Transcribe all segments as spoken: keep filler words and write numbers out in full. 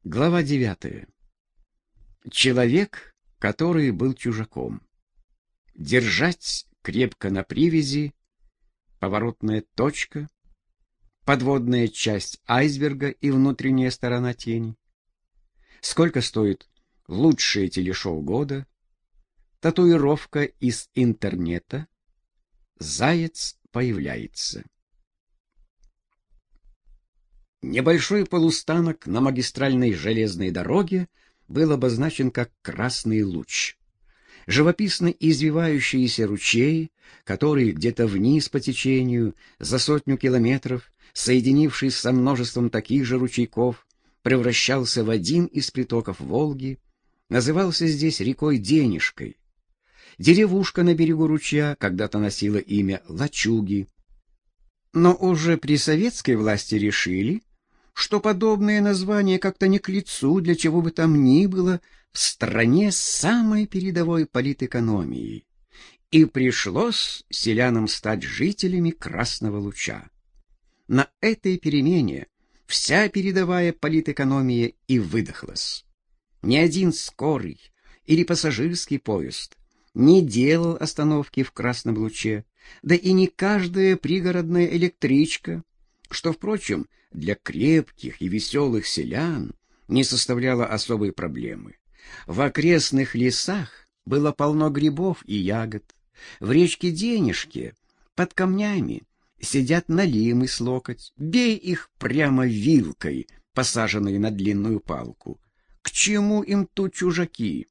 Глава девятая. Человек, который был чужаком. Держать крепко на привязи, поворотная точка, подводная часть айсберга и внутренняя сторона тени. Сколько стоит лучшее телешоу года, татуировка из интернета, заяц появляется. Небольшой полустанок на магистральной железной дороге был обозначен как «Красный луч». Живописно извивающиеся ручей, который где-то вниз по течению, за сотню километров, соединившись со множеством таких же ручейков, превращался в один из притоков Волги, назывался здесь рекой Денежкой. Деревушка на берегу ручья когда-то носила имя Лачуги, но уже при советской власти решили, что подобное название как-то не к лицу для чего бы там ни было в стране с самой передовой политэкономией, и пришлось селянам стать жителями Красного Луча. На этой перемене вся передовая политэкономия и выдохлась. Ни один скорый или пассажирский поезд не делал остановки в Красном Луче, да и не каждая пригородная электричка, что, впрочем, для крепких и веселых селян не составляло особой проблемы. В окрестных лесах было полно грибов и ягод. В речке Денежке под камнями сидят налимы с локоть. Бей их прямо вилкой, посаженной на длинную палку. К чему им тут чужаки?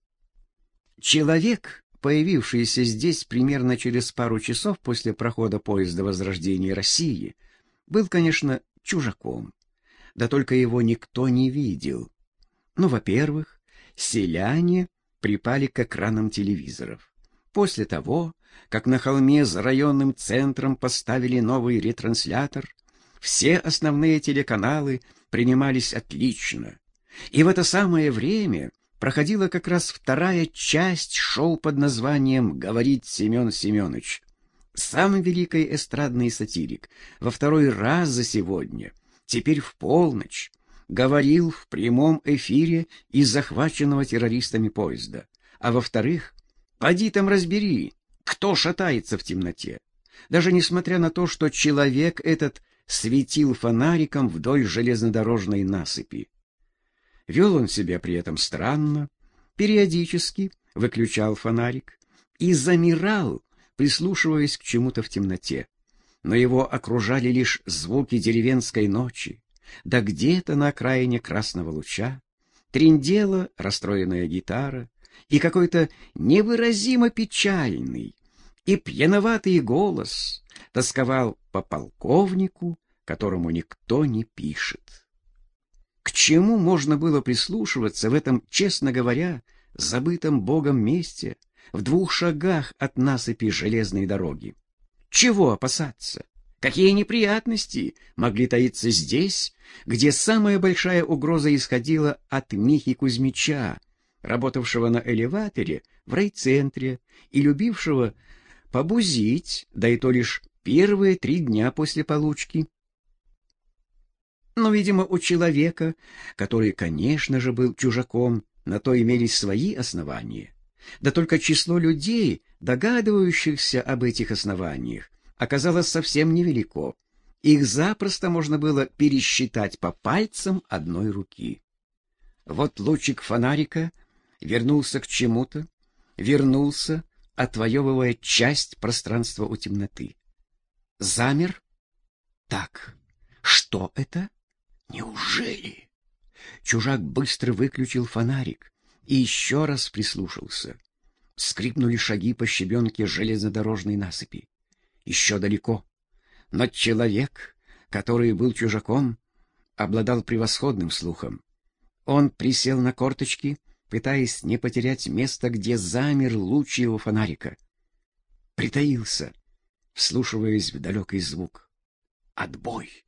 Человек, появившийся здесь примерно через пару часов после прохода поезда Возрождения России, был, конечно, чужаком. Да только его никто не видел. Ну, во-первых, селяне припали к экранам телевизоров. После того, как на холме за районным центром поставили новый ретранслятор, все основные телеканалы принимались отлично. И в это самое время проходила как раз вторая часть шоу под названием «Говорит Семен Семенович». Сам великий эстрадный сатирик во второй раз за сегодня, теперь в полночь, говорил в прямом эфире из захваченного террористами поезда. А во-вторых, поди там разбери, кто шатается в темноте. Даже несмотря на то, что человек этот светил фонариком вдоль железнодорожной насыпи. Вел он себя при этом странно, периодически выключал фонарик и замирал, прислушиваясь к чему-то в темноте. Но его окружали лишь звуки деревенской ночи, да где-то на окраине Красного Луча трындела расстроенная гитара, и какой-то невыразимо печальный и пьяноватый голос тосковал по полковнику, которому никто не пишет. К чему можно было прислушиваться в этом, честно говоря, забытом Богом месте, в двух шагах от насыпи железной дороги? Чего опасаться? Какие неприятности могли таиться здесь, где самая большая угроза исходила от Михи Кузьмича, работавшего на элеваторе в райцентре и любившего побузить, да и то лишь первые три дня после получки? Но, видимо, у человека, который, конечно же, был чужаком, на то имелись свои основания. Да только число людей, догадывающихся об этих основаниях, оказалось совсем невелико. Их запросто можно было пересчитать по пальцам одной руки. Вот лучик фонарика вернулся к чему-то, вернулся, отвоевывая часть пространства у темноты. Замер. Так, что это? Неужели? Чужак быстро выключил фонарик и еще раз прислушался. Скрипнули шаги по щебенке железнодорожной насыпи. Еще далеко. Но человек, который был чужаком, обладал превосходным слухом. Он присел на корточки, пытаясь не потерять место, где замер луч его фонарика. Притаился, вслушиваясь в далекий звук. Отбой.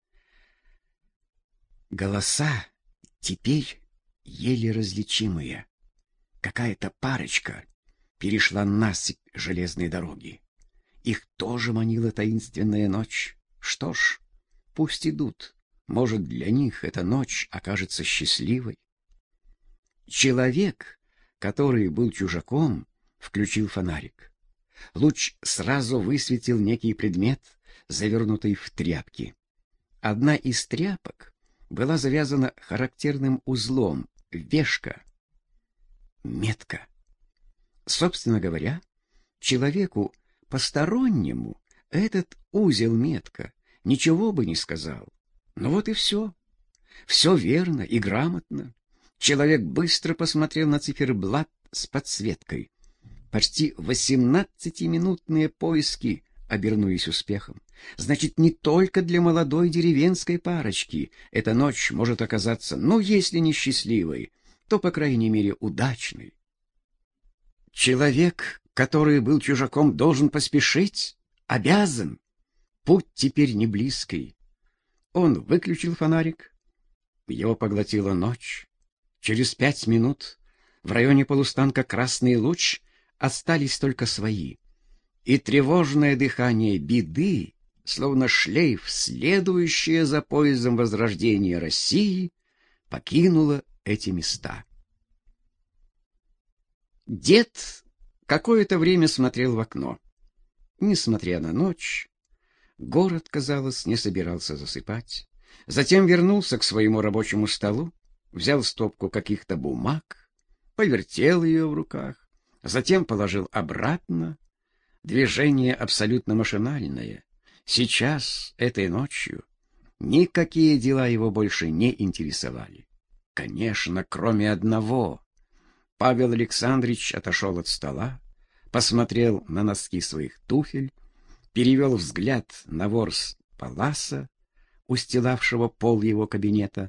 Голоса теперь еле различимые. Какая-то парочка перешла насыпь железной дороги. Их тоже манила таинственная ночь. Что ж, пусть идут. Может, для них эта ночь окажется счастливой. Человек, который был чужаком, включил фонарик. Луч сразу высветил некий предмет, завернутый в тряпки. Одна из тряпок была завязана характерным узлом, вешка, метка. Собственно говоря, человеку постороннему этот узел-метка ничего бы не сказал. Ну вот и все. Все верно и грамотно. Человек быстро посмотрел на циферблат с подсветкой. Почти восемнадцатиминутные поиски обернулись успехом. Значит, не только для молодой деревенской парочки эта ночь может оказаться, ну, если не счастливой, то, по крайней мере, удачной. Человек, который был чужаком, должен поспешить, обязан. Путь теперь не близкий. Он выключил фонарик. Его поглотила ночь. Через пять минут в районе полустанка «Красный луч» остались только свои. И тревожное дыхание беды, словно шлейф, следующее за поездом возрождения России, покинуло эти места. Дед какое-то время смотрел в окно. Несмотря на ночь, город, казалось, не собирался засыпать. Затем вернулся к своему рабочему столу, взял стопку каких-то бумаг, повертел ее в руках, затем положил обратно. Движение абсолютно машинальное. Сейчас, этой ночью, никакие дела его больше не интересовали. Конечно, кроме одного. Павел Александрович отошел от стола, посмотрел на носки своих туфель, перевел взгляд на ворс паласа, устилавшего пол его кабинета.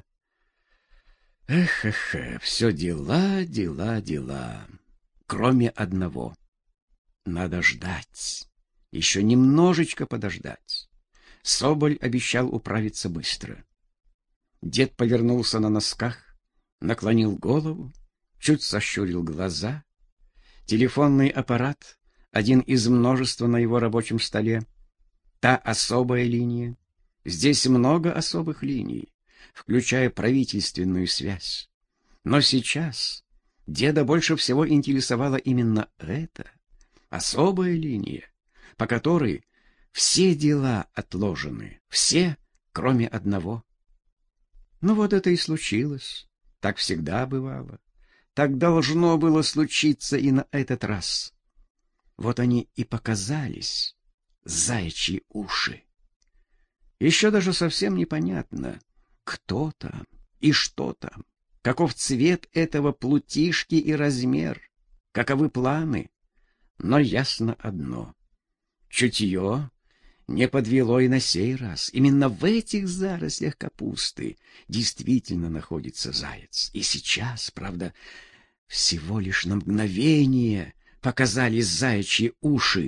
Эх, эх, эх, все дела, дела, дела. Кроме одного. Надо ждать. Еще немножечко подождать. Соболь обещал управиться быстро. Дед повернулся на носках, наклонил голову, чуть сощурил глаза. Телефонный аппарат, один из множества на его рабочем столе. Та особая линия. Здесь много особых линий, включая правительственную связь. Но сейчас деда больше всего интересовала именно эта особая линия, по которой все дела отложены, все, кроме одного. Ну вот это и случилось. Так всегда бывало. Так должно было случиться и на этот раз. Вот они и показались, заячьи уши. Еще даже совсем непонятно, кто там и что там, каков цвет этого плутишки и размер, каковы планы. Но ясно одно. Чутье не подвело и на сей раз. Именно в этих зарослях капусты действительно находится заяц. И сейчас, правда, всего лишь на мгновение показались заячьи уши.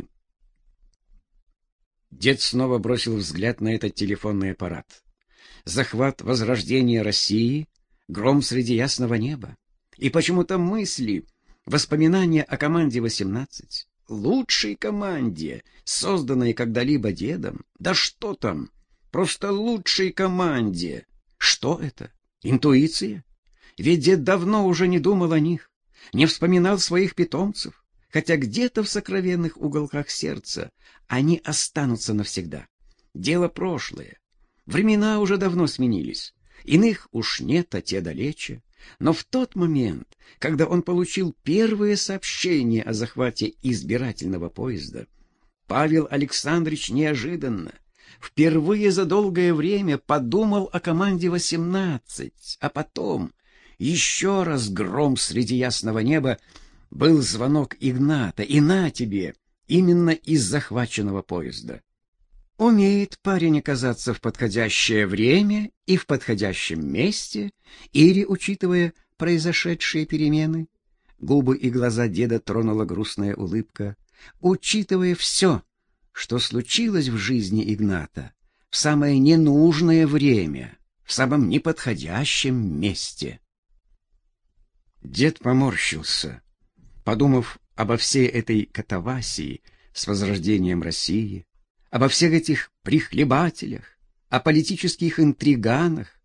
Дед снова бросил взгляд на этот телефонный аппарат. Захват возрождения России, гром среди ясного неба. И почему-то мысли, воспоминания о команде восемнадцать, лучшей команде, созданной когда-либо дедом. Да что там, просто лучшей команде. Что это? Интуиция? Ведь дед давно уже не думал о них, не вспоминал своих питомцев, хотя где-то в сокровенных уголках сердца они останутся навсегда. Дело прошлое. Времена уже давно сменились. Иных уж нет, а те далече. Но в тот момент, когда он получил первое сообщение о захвате избирательного поезда, Павел Александрович неожиданно, впервые за долгое время подумал о команде восемнадцать, а потом еще раз гром среди ясного неба был звонок Игната, и на тебе, именно из захваченного поезда. Умеет парень оказаться в подходящее время и в подходящем месте, или, учитывая произошедшие перемены, губы и глаза деда тронула грустная улыбка, учитывая все, что случилось в жизни Игната, в самое ненужное время, в самом неподходящем месте. Дед поморщился, подумав обо всей этой катавасии с возрождением России, обо всех этих прихлебателях, о политических интриганах,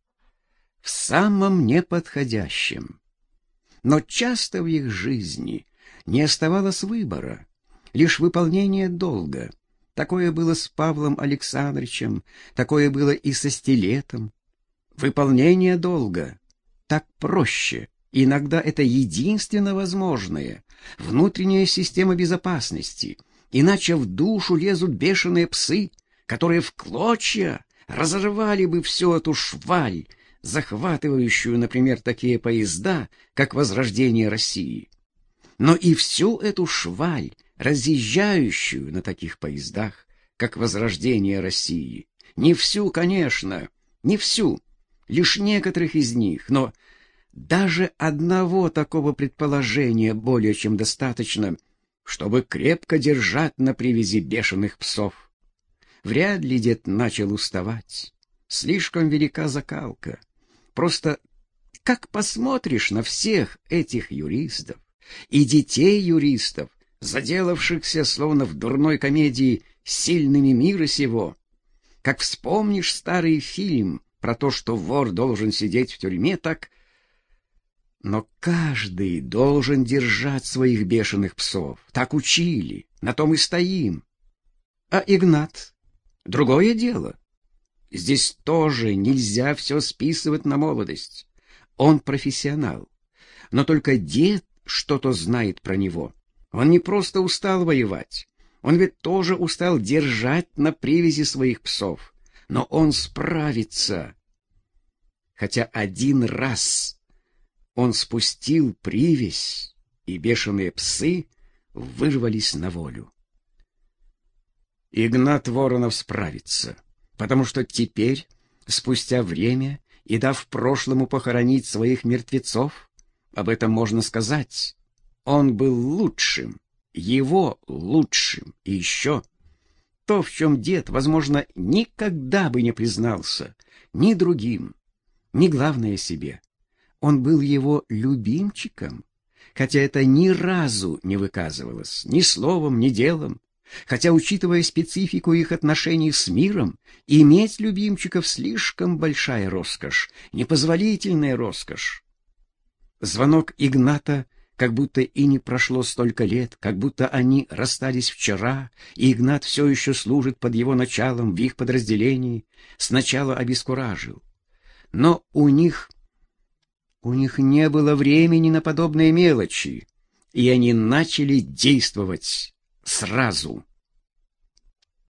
в самом неподходящем. Но часто в их жизни не оставалось выбора, лишь выполнение долга. Такое было с Павлом Александровичем, такое было и со Стилетом. Выполнение долга так проще, иногда это единственно возможное, внутренняя система безопасности, иначе в душу лезут бешеные псы, которые в клочья разорвали бы всю эту шваль, захватывающую, например, такие поезда, как «Возрождение России». Но и всю эту шваль, разъезжающую на таких поездах, как «Возрождение России». Не всю, конечно, не всю, лишь некоторых из них, но даже одного такого предположения более чем достаточно, чтобы крепко держать на привязи бешеных псов. Вряд ли дед начал уставать. Слишком велика закалка. Просто как посмотришь на всех этих юристов и детей юристов, заделавшихся, словно в дурной комедии, сильными мира сего, как вспомнишь старый фильм про то, что вор должен сидеть в тюрьме, так... Но каждый должен держать своих бешеных псов. Так учили, на том и стоим. А Игнат? Другое дело. Здесь тоже нельзя все списывать на молодость. Он профессионал. Но только дед что-то знает про него. Он не просто устал воевать. Он ведь тоже устал держать на привязи своих псов. Но он справится. Хотя один раз он спустил привязь, и бешеные псы вырвались на волю. Игнат Воронов справится, потому что теперь, спустя время и дав прошлому похоронить своих мертвецов, об этом можно сказать, он был лучшим, его лучшим, и еще то, в чем дед, возможно, никогда бы не признался ни другим, ни, главное, себе. Он был его любимчиком, хотя это ни разу не выказывалось ни словом, ни делом. Хотя, учитывая специфику их отношений с миром, иметь любимчиков слишком большая роскошь, непозволительная роскошь. Звонок Игната, как будто и не прошло столько лет, как будто они расстались вчера, и Игнат все еще служит под его началом в их подразделении, сначала обескуражил. Но у них... у них не было времени на подобные мелочи, и они начали действовать сразу.